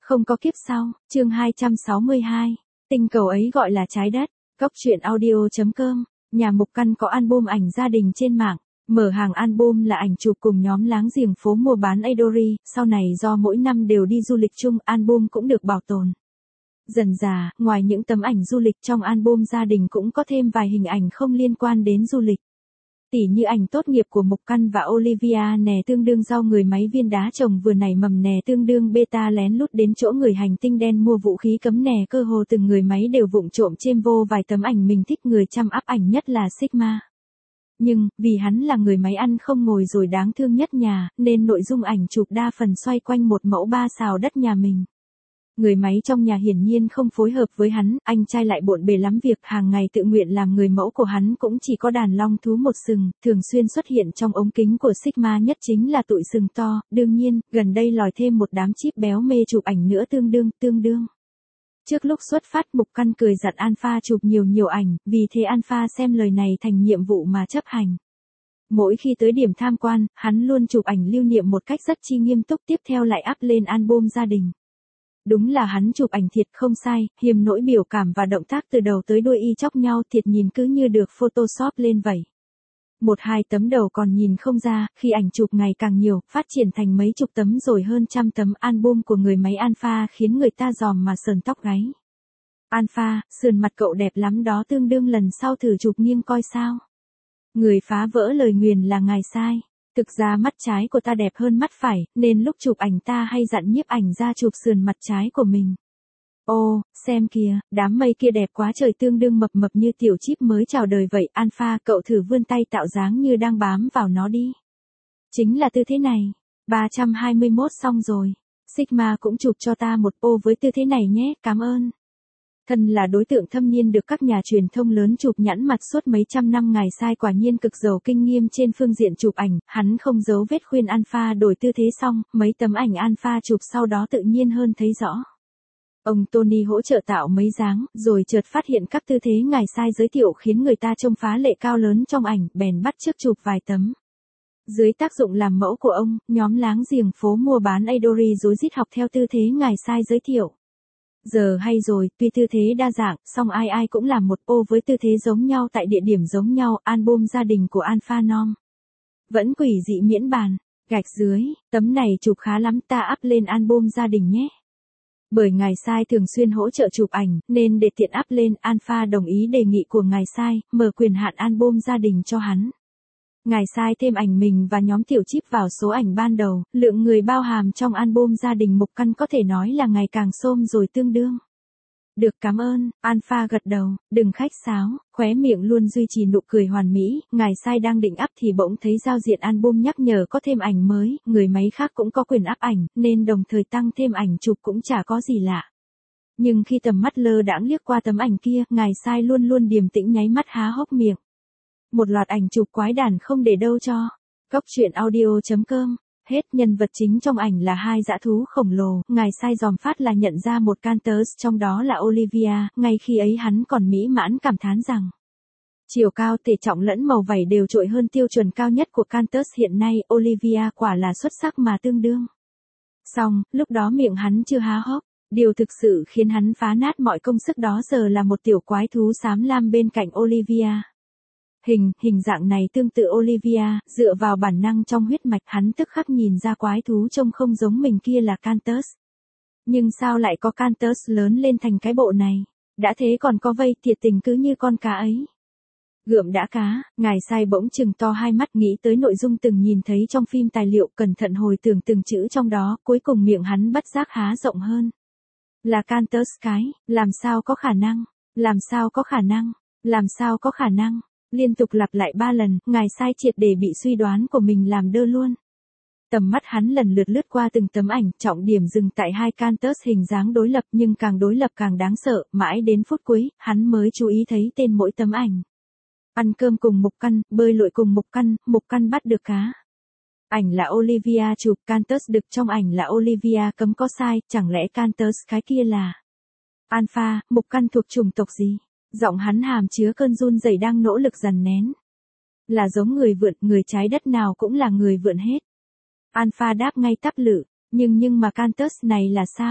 Không có kiếp sau, chương 262. Tinh cầu ấy gọi là trái đất. Góc truyện audio.com. Nhà Mục Căn có album ảnh gia đình trên mạng. Mở hàng album là ảnh chụp cùng nhóm láng giềng phố mua bán Adori. Sau này do mỗi năm đều đi du lịch chung, album cũng được bảo tồn. Dần dà, ngoài những tấm ảnh du lịch trong album gia đình cũng có thêm vài hình ảnh không liên quan đến du lịch. Tỉ như ảnh tốt nghiệp của Mục Căn và Olivia nè tương đương rau người máy viên đá trồng vừa nảy mầm nè tương đương beta lén lút đến chỗ người hành tinh đen mua vũ khí cấm nè cơ hồ từng người máy đều vụng trộm chêm vô vài tấm ảnh mình thích người chăm áp ảnh nhất là Sigma. Nhưng, vì hắn là người máy ăn không ngồi rồi đáng thương nhất nhà, nên nội dung ảnh chụp đa phần xoay quanh một mẫu ba xào đất nhà mình. Người máy trong nhà hiển nhiên không phối hợp với hắn, anh trai lại bộn bề lắm việc, hàng ngày tự nguyện làm người mẫu của hắn cũng chỉ có đàn long thú một sừng, thường xuyên xuất hiện trong ống kính của Sigma nhất chính là tụi sừng to, đương nhiên, gần đây lòi thêm một đám chip béo mê chụp ảnh nữa tương đương. Trước lúc xuất phát Mục Căn cười dặn Alpha chụp nhiều ảnh, vì thế Alpha xem lời này thành nhiệm vụ mà chấp hành. Mỗi khi tới điểm tham quan, hắn luôn chụp ảnh lưu niệm một cách rất chi nghiêm túc tiếp theo lại up lên album gia đình. Đúng là hắn chụp ảnh thiệt không sai, hiếm nỗi biểu cảm và động tác từ đầu tới đuôi y chóc nhau thiệt nhìn cứ như được photoshop lên vậy. Một hai tấm đầu còn nhìn không ra, khi ảnh chụp ngày càng nhiều, phát triển thành mấy chục tấm rồi hơn trăm tấm album của người máy Alpha khiến người ta dòm mà sờn tóc gáy. Alpha, sườn mặt cậu đẹp lắm đó tương đương lần sau thử chụp nghiêng coi sao. Người phá vỡ lời nguyền là ngài sai. Thực ra mắt trái của ta đẹp hơn mắt phải, nên lúc chụp ảnh ta hay dặn nhiếp ảnh ra chụp sườn mặt trái của mình. Ô, xem kìa, đám mây kia đẹp quá trời tương đương mập như tiểu chip mới chào đời vậy. Alpha, cậu thử vươn tay tạo dáng như đang bám vào nó đi. Chính là tư thế này. 321 xong rồi. Sigma cũng chụp cho ta một ô với tư thế này nhé, cảm ơn. Thân là đối tượng thâm niên được các nhà truyền thông lớn chụp nhãn mặt suốt mấy trăm năm ngài sai quả nhiên cực giàu kinh nghiệm trên phương diện chụp ảnh, hắn không giấu vết khuyên Alpha đổi tư thế xong, mấy tấm ảnh Alpha chụp sau đó tự nhiên hơn thấy rõ. Ông Tony hỗ trợ tạo mấy dáng, rồi chợt phát hiện các tư thế ngài sai giới thiệu khiến người ta trông phá lệ cao lớn trong ảnh, bèn bắt chước chụp vài tấm. Dưới tác dụng làm mẫu của ông, nhóm láng giềng phố mua bán Adori rối rít học theo tư thế ngài sai giới thiệu. Giờ hay rồi, tuy tư thế đa dạng, song ai cũng làm một ô với tư thế giống nhau tại địa điểm giống nhau, album gia đình của Alpha Nom. Vẫn quỷ dị miễn bàn, gạch dưới, tấm này chụp khá lắm ta up lên album gia đình nhé. Bởi ngài sai thường xuyên hỗ trợ chụp ảnh, nên để tiện up lên, Alpha đồng ý đề nghị của ngài sai, mở quyền hạn album gia đình cho hắn. Ngài sai thêm ảnh mình và nhóm tiểu chip vào số ảnh ban đầu, lượng người bao hàm trong album gia đình Mục Căn có thể nói là ngày càng xôm rồi tương đương. Được cảm ơn, Alpha gật đầu, đừng khách sáo, khóe miệng luôn duy trì nụ cười hoàn mỹ, ngài sai đang định up thì bỗng thấy giao diện album nhắc nhở có thêm ảnh mới, người máy khác cũng có quyền up ảnh, nên đồng thời tăng thêm ảnh chụp cũng chả có gì lạ. Nhưng khi tầm mắt lơ đãng liếc qua tấm ảnh kia, ngài sai luôn điềm tĩnh nháy mắt há hốc miệng. Một loạt ảnh chụp quái đản không để đâu cho. Góc truyện audio.com. Hết nhân vật chính trong ảnh là hai dã thú khổng lồ, ngài sai dòm phát là nhận ra một Cantus trong đó là Olivia, ngay khi ấy hắn còn mỹ mãn cảm thán rằng chiều cao thể trọng lẫn màu vảy đều trội hơn tiêu chuẩn cao nhất của Cantus hiện nay, Olivia quả là xuất sắc mà tương đương. Xong, lúc đó miệng hắn chưa há hốc, điều thực sự khiến hắn phá nát mọi công sức đó giờ là một tiểu quái thú xám lam bên cạnh Olivia. Hình dạng này tương tự Olivia, dựa vào bản năng trong huyết mạch hắn tức khắc nhìn ra quái thú trông không giống mình kia là Cantus. Nhưng sao lại có Cantus lớn lên thành cái bộ này? Đã thế còn có vây thiệt tình cứ như con cá ấy. Gượm đã cá, ngài sai bỗng chừng to hai mắt nghĩ tới nội dung từng nhìn thấy trong phim tài liệu cẩn thận hồi tưởng từng chữ trong đó, cuối cùng miệng hắn bất giác há rộng hơn. Là Cantus cái, làm sao có khả năng. Liên tục lặp lại 3 lần, ngài sai triệt để bị suy đoán của mình làm đơ luôn. Tầm mắt hắn lần lượt lướt qua từng tấm ảnh, trọng điểm dừng tại hai Cantus hình dáng đối lập nhưng càng đối lập càng đáng sợ, mãi đến phút cuối, hắn mới chú ý thấy tên mỗi tấm ảnh. Ăn cơm cùng Mục Căn, bơi lội cùng Mục Căn bắt được cá. Ảnh là Olivia chụp, Cantus đực trong ảnh là Olivia cấm có sai, chẳng lẽ Cantus cái kia là Alpha, Mục Căn thuộc chủng tộc gì? Giọng hắn hàm chứa cơn run rẩy đang nỗ lực dằn nén. Là giống người vượn, người trái đất nào cũng là người vượn hết. Alpha đáp ngay tắp lự, nhưng mà Cantus này là sao?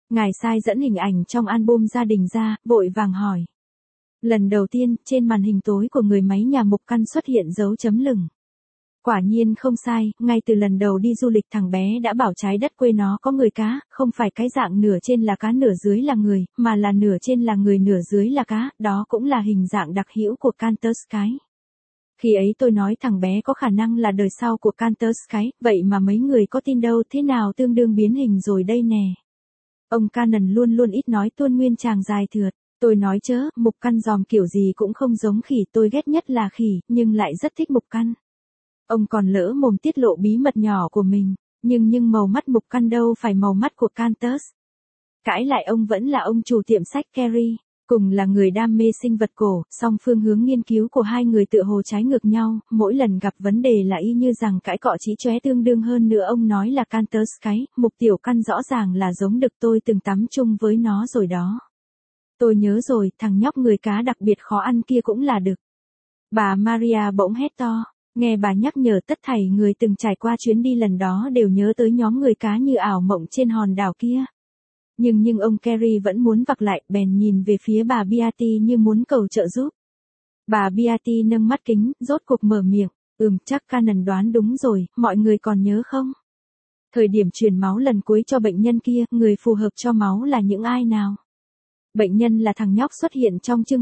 Ngài sai dẫn hình ảnh trong album gia đình ra, vội vàng hỏi. Lần đầu tiên, trên màn hình tối của người máy nhà Mục Căn xuất hiện dấu chấm lửng. Quả nhiên không sai, ngay từ lần đầu đi du lịch thằng bé đã bảo trái đất quê nó có người cá, không phải cái dạng nửa trên là cá nửa dưới là người, mà là nửa trên là người nửa dưới là cá, đó cũng là hình dạng đặc hữu của Canter Sky. Khi ấy tôi nói thằng bé có khả năng là đời sau của Canter Sky, vậy mà mấy người có tin đâu, thế nào tương đương biến hình rồi đây nè. Ông Cannon luôn luôn ít nói tuôn nguyên tràng dài thượt. Tôi nói chớ, Mục Căn dòm kiểu gì cũng không giống khỉ, tôi ghét nhất là khỉ, nhưng lại rất thích Mục Căn. Ông còn lỡ mồm tiết lộ bí mật nhỏ của mình, nhưng màu mắt Mục Căn đâu phải màu mắt của Cantus. Cãi lại ông vẫn là ông chủ tiệm sách Kerry, cùng là người đam mê sinh vật cổ, song phương hướng nghiên cứu của hai người tựa hồ trái ngược nhau, mỗi lần gặp vấn đề là y như rằng cãi cọ chí chóe tương đương hơn nữa ông nói là Cantus cái, Mục Tiểu Căn rõ ràng là giống đực tôi từng tắm chung với nó rồi đó. Tôi nhớ rồi, thằng nhóc người cá đặc biệt khó ăn kia cũng là đực. Bà Maria bỗng hét to. Nghe bà nhắc nhở tất thảy người từng trải qua chuyến đi lần đó đều nhớ tới nhóm người cá như ảo mộng trên hòn đảo kia. Nhưng ông Kerry vẫn muốn vặc lại, bèn nhìn về phía bà Beatty như muốn cầu trợ giúp. Bà Beatty nâng mắt kính, rốt cuộc mở miệng, chắc Cannon đoán đúng rồi, mọi người còn nhớ không? Thời điểm truyền máu lần cuối cho bệnh nhân kia, người phù hợp cho máu là những ai nào? Bệnh nhân là thằng nhóc xuất hiện trong chương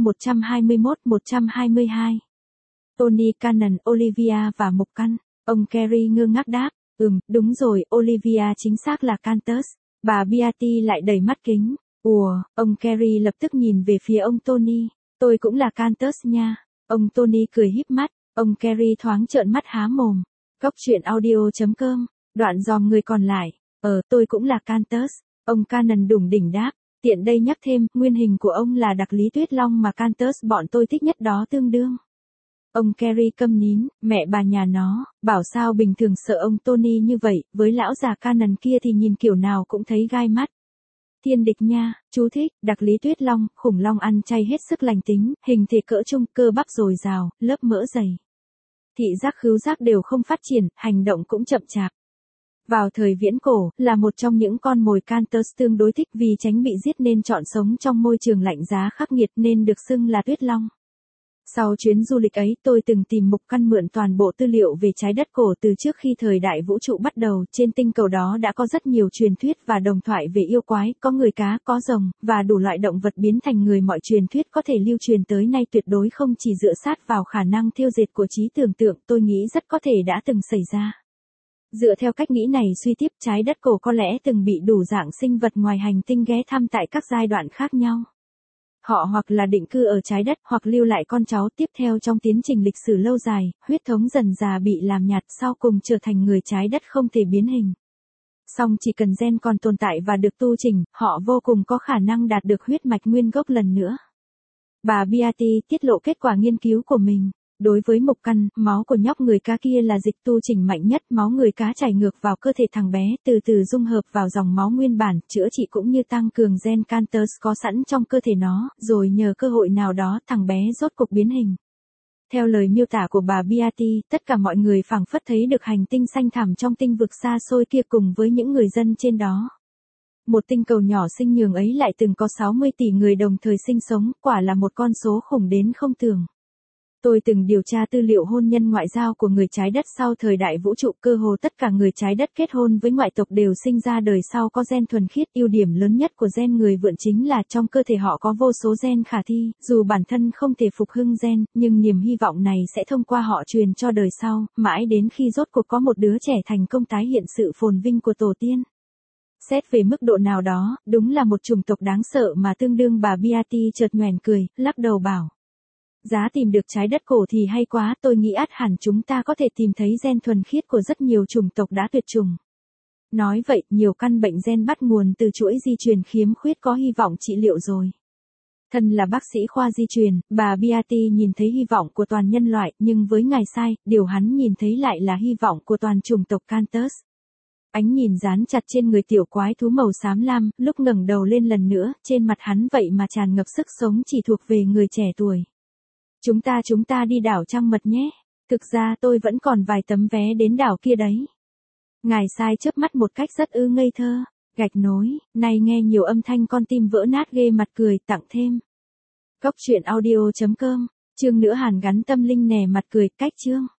121-122. Tony Cannon, Olivia và Mục Căn. Ông Kerry ngơ ngác đáp, đúng rồi, Olivia chính xác là Cantus. Bà Beatty lại đầy mắt kính. Ông Kerry lập tức nhìn về phía ông Tony. Tôi cũng là Cantus nha. Ông Tony cười híp mắt. Ông Kerry thoáng trợn mắt há mồm. Cóc truyện audio.com. Đoạn dòm người còn lại. Tôi cũng là Cantus. Ông Cannon đủng đỉnh đáp. Tiện đây nhắc thêm, nguyên hình của ông là đặc lý tuyết long mà Cantus bọn tôi thích nhất đó tương đương. Ông Kerry câm nín, mẹ bà nhà nó, bảo sao bình thường sợ ông Tony như vậy, với lão già Cannon kia thì nhìn kiểu nào cũng thấy gai mắt. Thiên địch nha, chú thích, đặc lý tuyết long, khủng long ăn chay hết sức lành tính, hình thể cỡ trung, cơ bắp dồi dào, lớp mỡ dày. Thị giác khứu giác đều không phát triển, hành động cũng chậm chạp. Vào thời viễn cổ, là một trong những con mồi Cantus tương đối thích vì tránh bị giết nên chọn sống trong môi trường lạnh giá khắc nghiệt nên được xưng là tuyết long. Sau chuyến du lịch ấy tôi từng tìm Mục Căn mượn toàn bộ tư liệu về trái đất cổ từ trước khi thời đại vũ trụ bắt đầu. Trên tinh cầu đó đã có rất nhiều truyền thuyết và đồng thoại về yêu quái, có người cá, có rồng, và đủ loại động vật biến thành người. Mọi truyền thuyết có thể lưu truyền tới nay tuyệt đối không chỉ dựa sát vào khả năng thêu dệt của trí tưởng tượng, tôi nghĩ rất có thể đã từng xảy ra. Dựa theo cách nghĩ này suy tiếp, trái đất cổ có lẽ từng bị đủ dạng sinh vật ngoài hành tinh ghé thăm tại các giai đoạn khác nhau. Họ hoặc là định cư ở trái đất hoặc lưu lại con cháu tiếp theo trong tiến trình lịch sử lâu dài, huyết thống dần dà bị làm nhạt sau cùng trở thành người trái đất không thể biến hình. Song chỉ cần gen còn tồn tại và được tu chỉnh, họ vô cùng có khả năng đạt được huyết mạch nguyên gốc lần nữa. Bà Beatty tiết lộ kết quả nghiên cứu của mình. Đối với Mục Căn, máu của nhóc người cá kia là dịch tu chỉnh mạnh nhất, máu người cá chảy ngược vào cơ thể thằng bé, từ từ dung hợp vào dòng máu nguyên bản, chữa trị cũng như tăng cường gen Cantus có sẵn trong cơ thể nó, rồi nhờ cơ hội nào đó thằng bé rốt cục biến hình. Theo lời miêu tả của bà Beatty, tất cả mọi người phảng phất thấy được hành tinh xanh thẳm trong tinh vực xa xôi kia cùng với những người dân trên đó. Một tinh cầu nhỏ xinh nhường ấy lại từng có 60 tỷ người đồng thời sinh sống, quả là một con số khủng đến không tưởng. Tôi từng điều tra tư liệu hôn nhân ngoại giao của người trái đất sau thời đại vũ trụ, cơ hồ tất cả người trái đất kết hôn với ngoại tộc đều sinh ra đời sau có gen thuần khiết. Ưu điểm lớn nhất của gen người vượn chính là trong cơ thể họ có vô số gen khả thi, dù bản thân không thể phục hưng gen, nhưng niềm hy vọng này sẽ thông qua họ truyền cho đời sau, mãi đến khi rốt cuộc có một đứa trẻ thành công tái hiện sự phồn vinh của tổ tiên. Xét về mức độ nào đó, đúng là một chủng tộc đáng sợ mà tương đương. Bà Beatty chợt nhoẻn cười, lắc đầu bảo. Giá tìm được trái đất cổ thì hay quá, tôi nghĩ ắt hẳn chúng ta có thể tìm thấy gen thuần khiết của rất nhiều chủng tộc đã tuyệt chủng. Nói vậy, nhiều căn bệnh gen bắt nguồn từ chuỗi di truyền khiếm khuyết có hy vọng trị liệu rồi. Thân là bác sĩ khoa di truyền, bà Beatty nhìn thấy hy vọng của toàn nhân loại, nhưng với ngài sai, điều hắn nhìn thấy lại là hy vọng của toàn chủng tộc Cantus. Ánh nhìn dán chặt trên người tiểu quái thú màu xám lam, lúc ngẩng đầu lên lần nữa, trên mặt hắn vậy mà tràn ngập sức sống chỉ thuộc về người trẻ tuổi. Chúng ta đi đảo Trăng Mật nhé. Thực ra tôi vẫn còn vài tấm vé đến đảo kia đấy. Ngài sai chớp mắt một cách rất ngây thơ. Gạch nối, này nghe nhiều âm thanh con tim vỡ nát ghê mặt cười tặng thêm. Cốc truyện audio.com, chương nữa Hàn gắn tâm linh nè mặt cười, cách chương.